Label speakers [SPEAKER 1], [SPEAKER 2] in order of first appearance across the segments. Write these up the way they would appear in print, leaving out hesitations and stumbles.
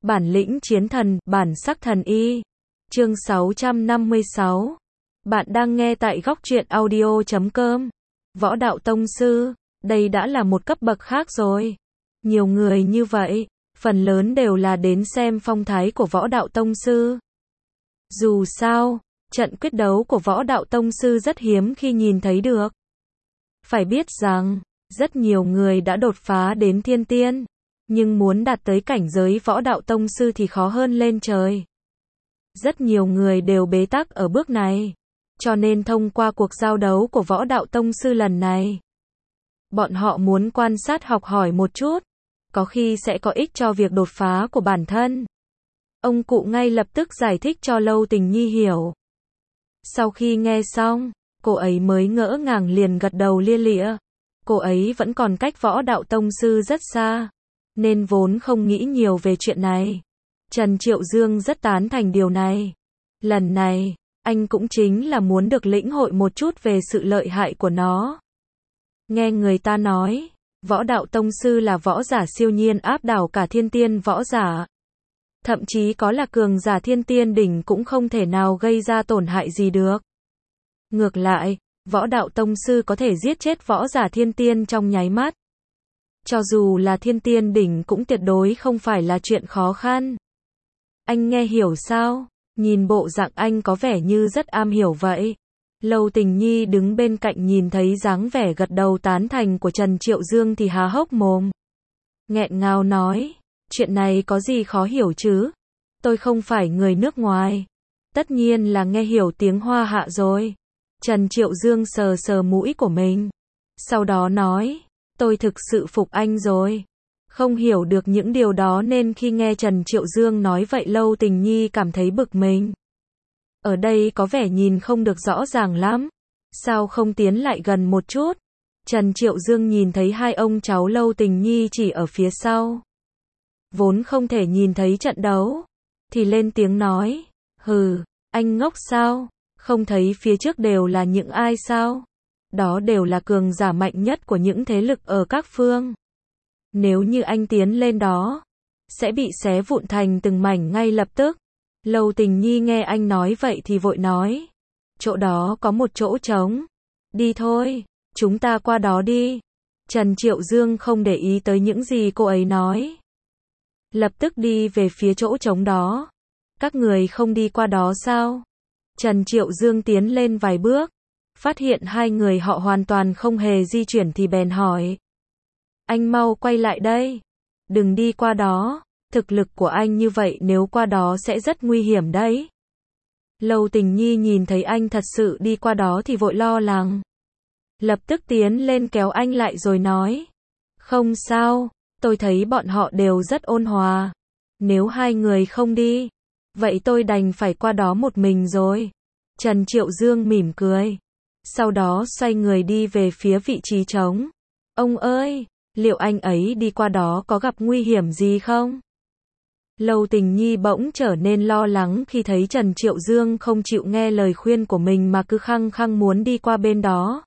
[SPEAKER 1] Bản lĩnh chiến thần, bản sắc thần y. Chương 656. Bạn đang nghe tại góc truyện audio.com. Võ đạo tông sư, đây đã là một cấp bậc khác rồi. Nhiều người như vậy, phần lớn đều là đến xem phong thái của võ đạo tông sư. Dù sao, trận quyết đấu của võ đạo tông sư rất hiếm khi nhìn thấy được. Phải biết rằng, rất nhiều người đã đột phá đến thiên tiên, nhưng muốn đạt tới cảnh giới võ đạo tông sư thì khó hơn lên trời. Rất nhiều người đều bế tắc ở bước này, cho nên thông qua cuộc giao đấu của võ đạo tông sư lần này, bọn họ muốn quan sát học hỏi một chút, có khi sẽ có ích cho việc đột phá của bản thân. Ông cụ ngay lập tức giải thích cho Lâu Tình Nhi hiểu. Sau khi nghe xong, cô ấy mới ngỡ ngàng liền gật đầu lia lịa. Cô ấy vẫn còn cách võ đạo tông sư rất xa, nên vốn không nghĩ nhiều về chuyện này. Trần Triệu Dương rất tán thành điều này. Lần này, anh cũng chính là muốn được lĩnh hội một chút về sự lợi hại của nó. Nghe người ta nói, võ đạo tông sư là võ giả siêu nhiên áp đảo cả thiên tiên võ giả. Thậm chí có là cường giả thiên tiên đỉnh cũng không thể nào gây ra tổn hại gì được. Ngược lại, võ đạo tông sư có thể giết chết võ giả thiên tiên trong nháy mắt. Cho dù là thiên tiên đỉnh cũng tuyệt đối không phải là chuyện khó khăn. Anh nghe hiểu sao? Nhìn bộ dạng anh có vẻ như rất am hiểu vậy. Lâu Tình Nhi đứng bên cạnh nhìn thấy dáng vẻ gật đầu tán thành của Trần Triệu Dương thì há hốc mồm. Nghẹn ngào nói, chuyện này có gì khó hiểu chứ? Tôi không phải người nước ngoài. Tất nhiên là nghe hiểu tiếng Hoa Hạ rồi. Trần Triệu Dương sờ sờ mũi của mình. Sau đó nói, tôi thực sự phục anh rồi. Không hiểu được những điều đó nên khi nghe Trần Triệu Dương nói vậy Lâu Tình Nhi cảm thấy bực mình. Ở đây có vẻ nhìn không được rõ ràng lắm. Sao không tiến lại gần một chút? Trần Triệu Dương nhìn thấy hai ông cháu Lâu Tình Nhi chỉ ở phía sau. Vốn không thể nhìn thấy trận đấu. Thì lên tiếng nói, hừ, anh ngốc sao? Không thấy phía trước đều là những ai sao? Đó đều là cường giả mạnh nhất của những thế lực ở các phương. Nếu như anh tiến lên đó, sẽ bị xé vụn thành từng mảnh ngay lập tức. Lâu Tình Nhi nghe anh nói vậy thì vội nói, chỗ đó có một chỗ trống. Đi thôi, chúng ta qua đó đi. Trần Triệu Dương không để ý tới những gì cô ấy nói. Lập tức đi về phía chỗ trống đó. Các người không đi qua đó sao? Trần Triệu Dương tiến lên vài bước, phát hiện hai người họ hoàn toàn không hề di chuyển thì bèn hỏi. Anh mau quay lại đây. Đừng đi qua đó. Thực lực của anh như vậy nếu qua đó sẽ rất nguy hiểm đấy. Lâu Tình Nhi nhìn thấy anh thật sự đi qua đó thì vội lo lắng. Lập tức tiến lên kéo anh lại rồi nói. Không sao, tôi thấy bọn họ đều rất ôn hòa. Nếu hai người không đi, vậy tôi đành phải qua đó một mình rồi. Trần Triệu Dương mỉm cười. Sau đó xoay người đi về phía vị trí trống. Ông ơi, liệu anh ấy đi qua đó có gặp nguy hiểm gì không? Lâu Tình Nhi bỗng trở nên lo lắng khi thấy Trần Triệu Dương không chịu nghe lời khuyên của mình mà cứ khăng khăng muốn đi qua bên đó.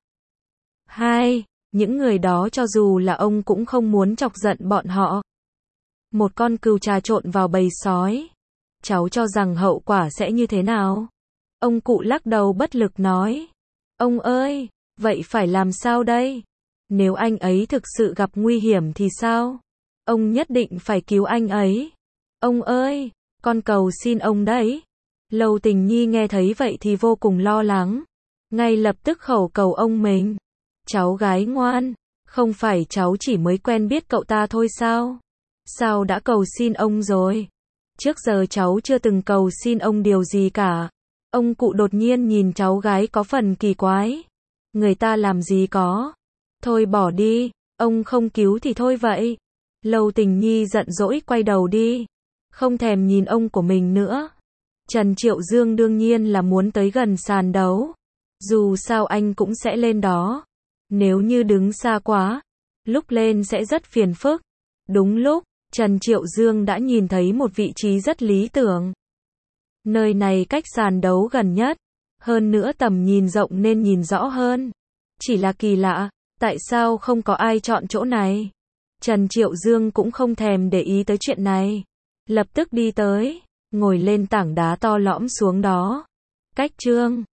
[SPEAKER 1] Những người đó cho dù là ông cũng không muốn chọc giận bọn họ. Một con cừu trà trộn vào bầy sói. Cháu cho rằng hậu quả sẽ như thế nào? Ông cụ lắc đầu bất lực nói. Ông ơi, vậy phải làm sao đây? Nếu anh ấy thực sự gặp nguy hiểm thì sao? Ông nhất định phải cứu anh ấy. Ông ơi, con cầu xin ông đấy. Lâu Tình Nhi nghe thấy vậy thì vô cùng lo lắng. Ngay lập tức khẩu cầu ông mình. Cháu gái ngoan, không phải cháu chỉ mới quen biết cậu ta thôi sao? Sao đã cầu xin ông rồi? Trước giờ cháu chưa từng cầu xin ông điều gì cả. Ông cụ đột nhiên nhìn cháu gái có phần kỳ quái. Người ta làm gì có? Thôi bỏ đi, ông không cứu thì thôi vậy. Lâu Tình Nhi giận dỗi quay đầu đi. Không thèm nhìn ông của mình nữa. Trần Triệu Dương đương nhiên là muốn tới gần sàn đấu. Dù sao anh cũng sẽ lên đó. Nếu như đứng xa quá, lúc lên sẽ rất phiền phức. Đúng lúc, Trần Triệu Dương đã nhìn thấy một vị trí rất lý tưởng. Nơi này cách sàn đấu gần nhất. Hơn nữa tầm nhìn rộng nên nhìn rõ hơn. Chỉ là kỳ lạ, tại sao không có ai chọn chỗ này? Trần Triệu Dương cũng không thèm để ý tới chuyện này. lập tức đi tới, ngồi lên tảng đá to lõm xuống đó. Cách Trương